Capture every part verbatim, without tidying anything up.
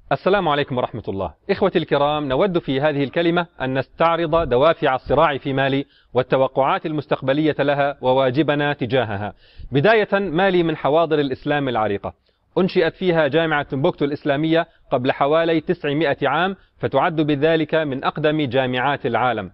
السلام عليكم ورحمة الله. إخوتي الكرام، نود في هذه الكلمة أن نستعرض دوافع الصراع في مالي والتوقعات المستقبلية لها وواجبنا تجاهها. بداية، مالي من حواضر الإسلام العريقة، أنشئت فيها جامعة تمبوكتو الإسلامية قبل حوالي تسعمائة عام، فتعد بذلك من أقدم جامعات العالم.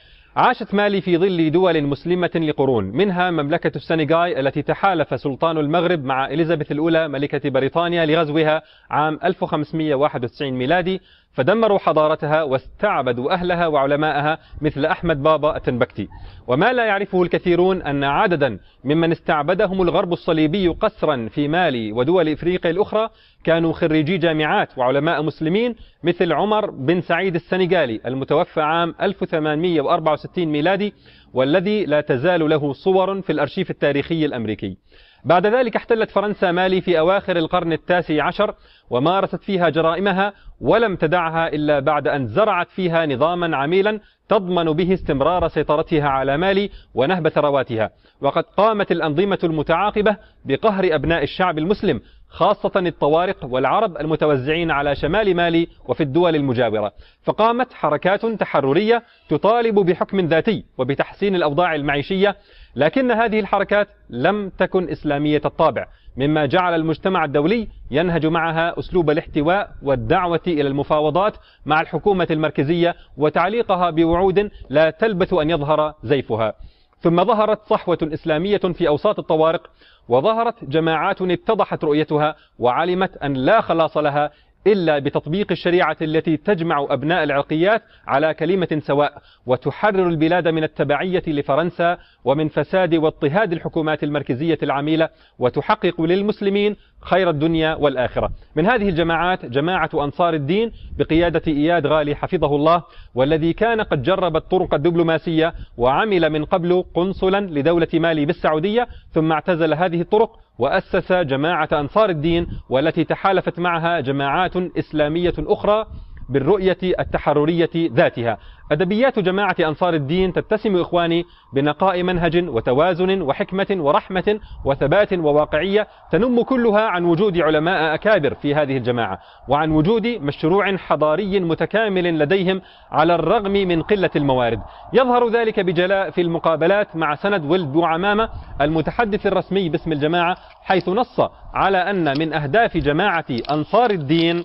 عاشت مالي في ظل دول مسلمة لقرون، منها مملكة السنغال التي تحالف سلطان المغرب مع إليزابيث الأولى ملكة بريطانيا لغزوها عام ألف وخمسمائة وواحد وتسعين ميلادي، فدمروا حضارتها واستعبدوا أهلها وعلماءها مثل أحمد بابا التنبكتي. وما لا يعرفه الكثيرون أن عددا ممن استعبدهم الغرب الصليبي قسرا في مالي ودول إفريقيا الأخرى كانوا خريجي جامعات وعلماء مسلمين، مثل عمر بن سعيد السنغالي المتوفى عام ألف وثمانمائة وأربعة وستين ميلادي، والذي لا تزال له صور في الأرشيف التاريخي الأمريكي. بعد ذلك احتلت فرنسا مالي في أواخر القرن التاسع عشر، ومارست فيها جرائمها ولم تدعها إلا بعد أن زرعت فيها نظاما عميلا تضمن به استمرار سيطرتها على مالي ونهب ثرواتها. وقد قامت الأنظمة المتعاقبة بقهر أبناء الشعب المسلم، خاصة الطوارق والعرب المتوزعين على شمال مالي وفي الدول المجاورة، فقامت حركات تحررية تطالب بحكم ذاتي وبتحسين الأوضاع المعيشية، لكن هذه الحركات لم تكن إسلامية الطابع، مما جعل المجتمع الدولي ينهج معها أسلوب الاحتواء والدعوة إلى المفاوضات مع الحكومة المركزية وتعليقها بوعود لا تلبث أن يظهر زيفها. ثم ظهرت صحوة إسلامية في أوساط الطوارق، وظهرت جماعات اتضحت رؤيتها وعلمت أن لا خلاص لها إلا بتطبيق الشريعة التي تجمع أبناء العرقيات على كلمة سواء، وتحرر البلاد من التبعية لفرنسا ومن فساد واضطهاد الحكومات المركزية العميلة، وتحقق للمسلمين خير الدنيا والآخرة. من هذه الجماعات جماعة أنصار الدين بقيادة إياد غالي حفظه الله، والذي كان قد جرب الطرق الدبلوماسية وعمل من قبل قنصلا لدولة مالي بالسعودية، ثم اعتزل هذه الطرق وأسس جماعة أنصار الدين، والتي تحالفت معها جماعات إسلامية أخرى بالرؤية التحررية ذاتها. أدبيات جماعة أنصار الدين تتسم إخواني بنقاء منهج وتوازن وحكمة ورحمة وثبات وواقعية، تنم كلها عن وجود علماء أكابر في هذه الجماعة، وعن وجود مشروع حضاري متكامل لديهم على الرغم من قلة الموارد. يظهر ذلك بجلاء في المقابلات مع سند ولد بوعمامة المتحدث الرسمي باسم الجماعة، حيث نص على أن من أهداف جماعة أنصار الدين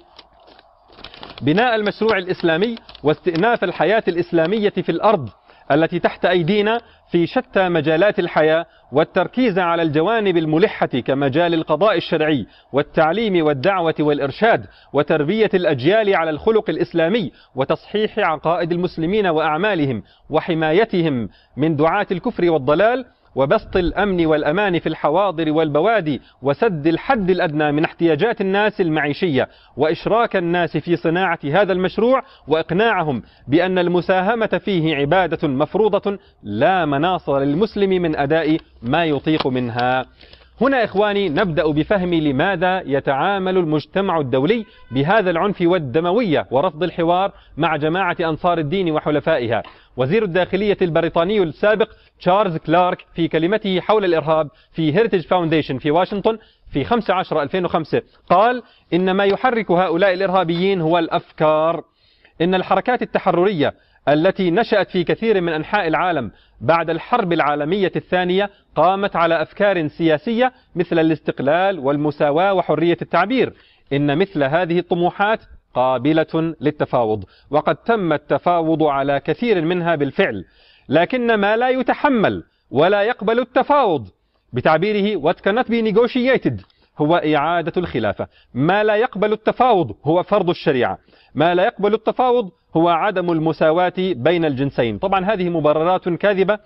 بناء المشروع الإسلامي واستئناف الحياة الإسلامية في الأرض التي تحت أيدينا في شتى مجالات الحياة، والتركيز على الجوانب الملحة كمجال القضاء الشرعي والتعليم والدعوة والإرشاد وتربية الأجيال على الخلق الإسلامي وتصحيح عقائد المسلمين وأعمالهم وحمايتهم من دعاة الكفر والضلال، وبسط الأمن والأمان في الحواضر والبوادي، وسد الحد الأدنى من احتياجات الناس المعيشية، وإشراك الناس في صناعة هذا المشروع وإقناعهم بأن المساهمة فيه عبادة مفروضة لا مناص للمسلم من أداء ما يطيق منها. هنا إخواني نبدأ بفهم لماذا يتعامل المجتمع الدولي بهذا العنف والدموية ورفض الحوار مع جماعة أنصار الدين وحلفائها. وزير الداخلية البريطاني السابق تشارلز كلارك في كلمته حول الإرهاب في هيريتج فاونديشن في واشنطن في خمسة عشر ألفين وخمسة قال: إن ما يحرك هؤلاء الإرهابيين هو الأفكار. إن الحركات التحررية التي نشأت في كثير من أنحاء العالم بعد الحرب العالمية الثانية قامت على أفكار سياسية مثل الاستقلال والمساواة وحرية التعبير. إن مثل هذه الطموحات قابلة للتفاوض، وقد تم التفاوض على كثير منها بالفعل، لكن ما لا يتحمل ولا يقبل التفاوض، بتعبيره what cannot be negotiated، هو إعادة الخلافة. ما لا يقبل التفاوض هو فرض الشريعة. ما لا يقبل التفاوض هو عدم المساواة بين الجنسين. طبعا هذه مبررات كاذبة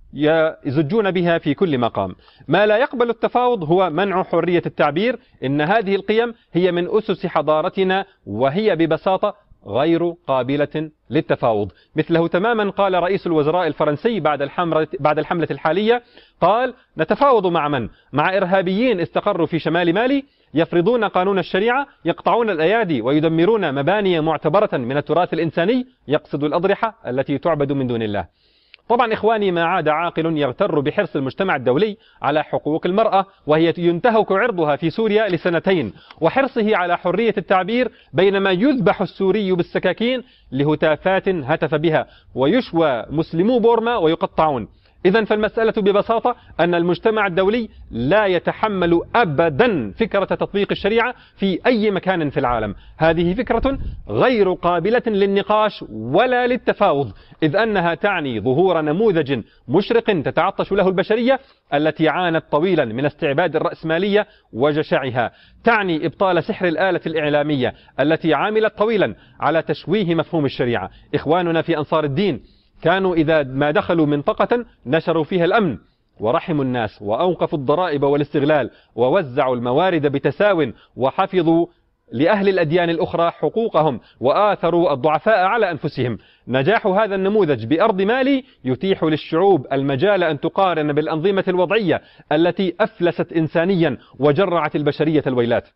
يزجون بها في كل مقام. ما لا يقبل التفاوض هو منع حرية التعبير. إن هذه القيم هي من أسس حضارتنا، وهي ببساطة غير قابلة للتفاوض. مثله تماما قال رئيس الوزراء الفرنسي بعد الحملة بعد الحملة الحالية، قال: نتفاوض مع من؟ مع إرهابيين استقروا في شمال مالي يفرضون قانون الشريعة، يقطعون الأيادي ويدمرون مباني معتبرة من التراث الإنساني، يقصد الأضرحة التي تعبد من دون الله. طبعا إخواني، ما عاد عاقل يغتر بحرص المجتمع الدولي على حقوق المرأة وهي ينتهك عرضها في سوريا لسنتين، وحرصه على حرية التعبير بينما يذبح السوري بالسكاكين لهتافات هتف بها، ويشوى مسلمو بورما ويقطعون. إذن فالمسألة ببساطة أن المجتمع الدولي لا يتحمل أبدا فكرة تطبيق الشريعة في أي مكان في العالم. هذه فكرة غير قابلة للنقاش ولا للتفاوض، إذ أنها تعني ظهور نموذج مشرق تتعطش له البشرية التي عانت طويلا من استعباد الرأسمالية وجشعها، تعني إبطال سحر الآلة الإعلامية التي عاملت طويلا على تشويه مفهوم الشريعة. إخواننا في أنصار الدين كانوا إذا ما دخلوا منطقة نشروا فيها الأمن ورحموا الناس وأوقفوا الضرائب والاستغلال ووزعوا الموارد بتساو وحفظوا لأهل الأديان الأخرى حقوقهم وآثروا الضعفاء على أنفسهم. نجاح هذا النموذج بأرض مالي يتيح للشعوب المجال أن تقارن بالأنظمة الوضعية التي أفلست إنسانيا وجرعت البشرية الويلات،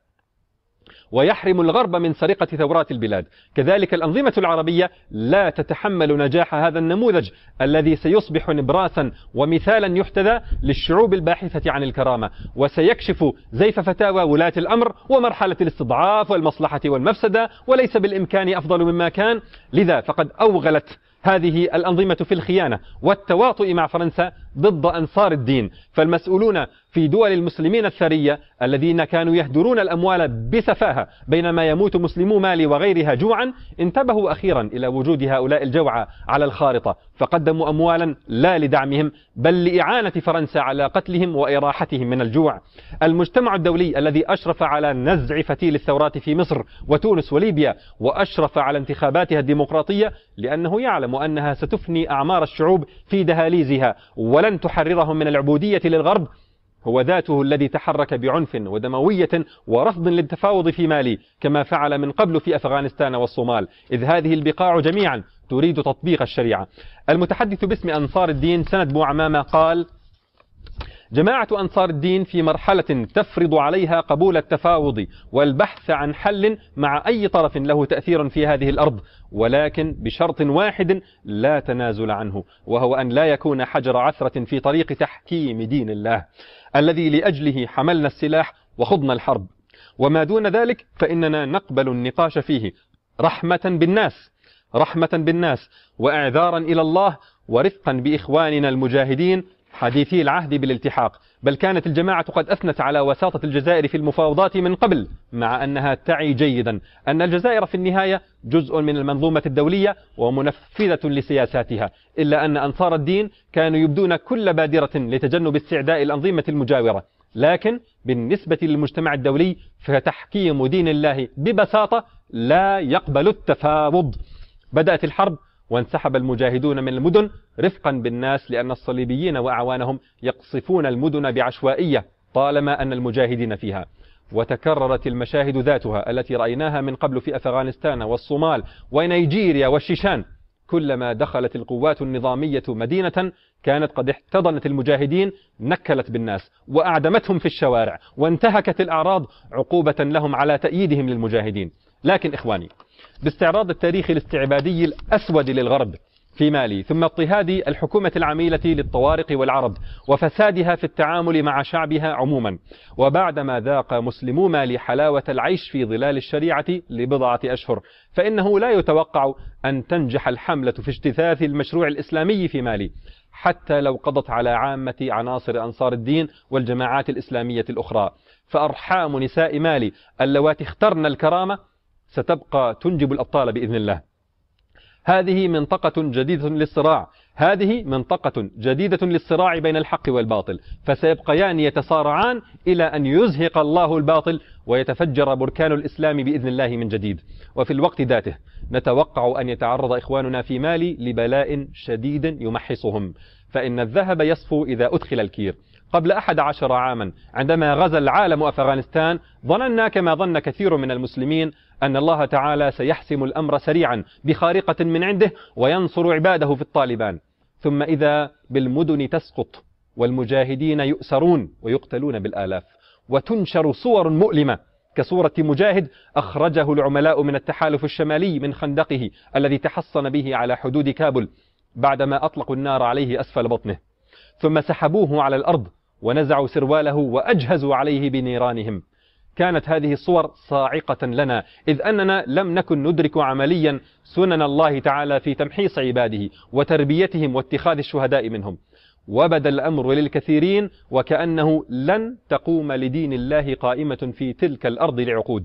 ويحرم الغرب من سرقة ثورات البلاد. كذلك الأنظمة العربية لا تتحمل نجاح هذا النموذج الذي سيصبح نبراسا ومثالا يحتذى للشعوب الباحثة عن الكرامة، وسيكشف زيف فتاوى ولاة الأمر ومرحلة الاستضعاف والمصلحة والمفسدة، وليس بالإمكان أفضل مما كان. لذا فقد أوغلت هذه الأنظمة في الخيانة والتواطؤ مع فرنسا ضد أنصار الدين. فالمسؤولون في دول المسلمين الثرية الذين كانوا يهدرون الأموال بسفاهة بينما يموت مسلمو مالي وغيرها جوعا انتبهوا أخيرا إلى وجود هؤلاء الجوعى على الخارطة، فقدموا أموالا لا لدعمهم بل لإعانة فرنسا على قتلهم وإراحتهم من الجوع. المجتمع الدولي الذي أشرف على نزع فتيل الثورات في مصر وتونس وليبيا وأشرف على انتخاباتها الديمقراطية لأنه يعلم أنها ستفني أعمار الشعوب في دهاليزها ولن تحررهم من العبودية للغرب، هو ذاته الذي تحرك بعنف ودموية ورفض للتفاوض في مالي كما فعل من قبل في أفغانستان والصومال، إذ هذه البقاع جميعا تريد تطبيق الشريعة. المتحدث باسم أنصار الدين سند بو عمامة قال: جماعة أنصار الدين في مرحلة تفرض عليها قبول التفاوض والبحث عن حل مع أي طرف له تأثير في هذه الأرض، ولكن بشرط واحد لا تنازل عنه، وهو أن لا يكون حجر عثرة في طريق تحكيم دين الله الذي لأجله حملنا السلاح وخضنا الحرب، وما دون ذلك فإننا نقبل النقاش فيه رحمة بالناس رحمة بالناس وإعذارا إلى الله ورفقا بإخواننا المجاهدين حديثي العهد بالالتحاق. بل كانت الجماعة قد أثنت على وساطة الجزائر في المفاوضات من قبل، مع أنها تعي جيدا أن الجزائر في النهاية جزء من المنظومة الدولية ومنفذة لسياساتها، إلا أن أنصار الدين كانوا يبدون كل بادرة لتجنب استعداء الأنظمة المجاورة. لكن بالنسبة للمجتمع الدولي فتحكيم دين الله ببساطة لا يقبل التفاوض. بدأت الحرب وانسحب المجاهدون من المدن رفقا بالناس، لأن الصليبيين وأعوانهم يقصفون المدن بعشوائية طالما أن المجاهدين فيها. وتكررت المشاهد ذاتها التي رأيناها من قبل في أفغانستان والصومال ونيجيريا والشيشان. كلما دخلت القوات النظامية مدينة كانت قد احتضنت المجاهدين، نكلت بالناس وأعدمتهم في الشوارع وانتهكت الأعراض عقوبة لهم على تأييدهم للمجاهدين. لكن إخواني، باستعراض التاريخ الاستعبادي الأسود للغرب في مالي، ثم اضطهاد الحكومة العميلة للطوارق والعرب وفسادها في التعامل مع شعبها عموما، وبعدما ذاق مسلمو مالي حلاوة العيش في ظلال الشريعة لبضعة أشهر، فإنه لا يتوقع أن تنجح الحملة في اجتثاث المشروع الإسلامي في مالي حتى لو قضت على عامة عناصر أنصار الدين والجماعات الإسلامية الأخرى. فأرحام نساء مالي اللواتي اخترن الكرامة ستبقى تنجب الأبطال بإذن الله. هذه منطقة جديدة للصراع هذه منطقة جديدة للصراع بين الحق والباطل، فسيبقيان يتصارعان إلى أن يزهق الله الباطل ويتفجر بركان الإسلام بإذن الله من جديد. وفي الوقت ذاته نتوقع أن يتعرض إخواننا في مالي لبلاء شديد يمحصهم، فإن الذهب يصفو إذا أدخل الكير. قبل أحد عشر عاما عندما غزا العالم أفغانستان ظننا كما ظن كثير من المسلمين أن الله تعالى سيحسم الأمر سريعا بخارقة من عنده وينصر عباده في الطالبان، ثم إذا بالمدن تسقط والمجاهدين يؤسرون ويقتلون بالآلاف، وتنشر صور مؤلمة كصورة مجاهد أخرجه العملاء من التحالف الشمالي من خندقه الذي تحصن به على حدود كابل، بعدما أطلقوا النار عليه أسفل بطنه، ثم سحبوه على الأرض ونزعوا سرواله وأجهزوا عليه بنيرانهم. كانت هذه الصور صاعقة لنا، إذ أننا لم نكن ندرك عمليا سنن الله تعالى في تمحيص عباده وتربيتهم واتخاذ الشهداء منهم. وبدا الأمر للكثيرين وكأنه لن تقوم لدين الله قائمة في تلك الأرض لعقود.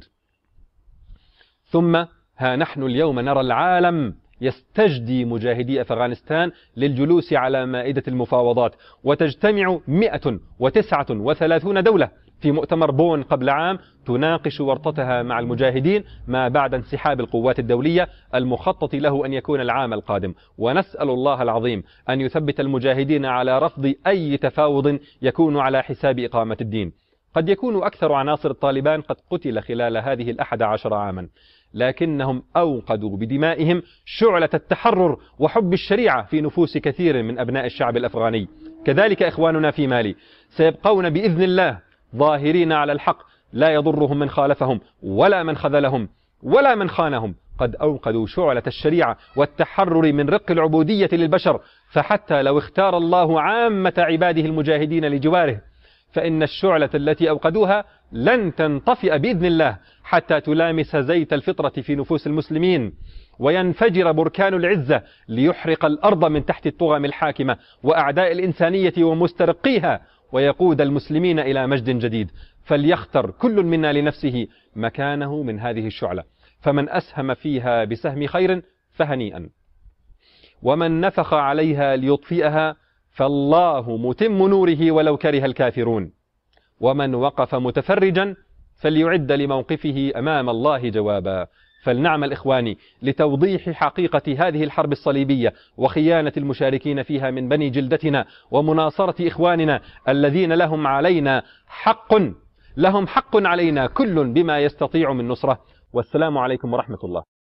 ثم ها نحن اليوم نرى العالم يستجدي مجاهدي أفغانستان للجلوس على مائدة المفاوضات، وتجتمع مئة وتسعة وثلاثون دولة في مؤتمر بون قبل عام تناقش ورطتها مع المجاهدين ما بعد انسحاب القوات الدولية المخطط له أن يكون العام القادم. ونسأل الله العظيم أن يثبت المجاهدين على رفض أي تفاوض يكون على حساب إقامة الدين. قد يكون أكثر عناصر الطالبان قد قتل خلال هذه الأحد عشر عاما، لكنهم أوقدوا بدمائهم شعلة التحرر وحب الشريعة في نفوس كثير من أبناء الشعب الأفغاني. كذلك إخواننا في مالي سيبقون بإذن الله ظاهرين على الحق، لا يضرهم من خالفهم ولا من خذلهم ولا من خانهم. قد أوقدوا شعلة الشريعة والتحرر من رق العبودية للبشر، فحتى لو اختار الله عامة عباده المجاهدين لجواره فإن الشعلة التي أوقدوها لن تنطفئ بإذن الله حتى تلامس زيت الفطرة في نفوس المسلمين، وينفجر بركان العزة ليحرق الأرض من تحت الطغم الحاكمة وأعداء الإنسانية ومسترقيها، ويقود المسلمين إلى مجد جديد. فليختر كل منا لنفسه مكانه من هذه الشعلة، فمن أسهم فيها بسهم خير فهنيئا، ومن نفخ عليها ليطفئها فالله متم نوره ولو كره الكافرون، ومن وقف متفرجا فليعد لموقفه أمام الله جوابا. فلنعمل إخواني لتوضيح حقيقة هذه الحرب الصليبية وخيانة المشاركين فيها من بني جلدتنا، ومناصرة إخواننا الذين لهم علينا حق لهم حق علينا كل بما يستطيع من نصرة. والسلام عليكم ورحمة الله.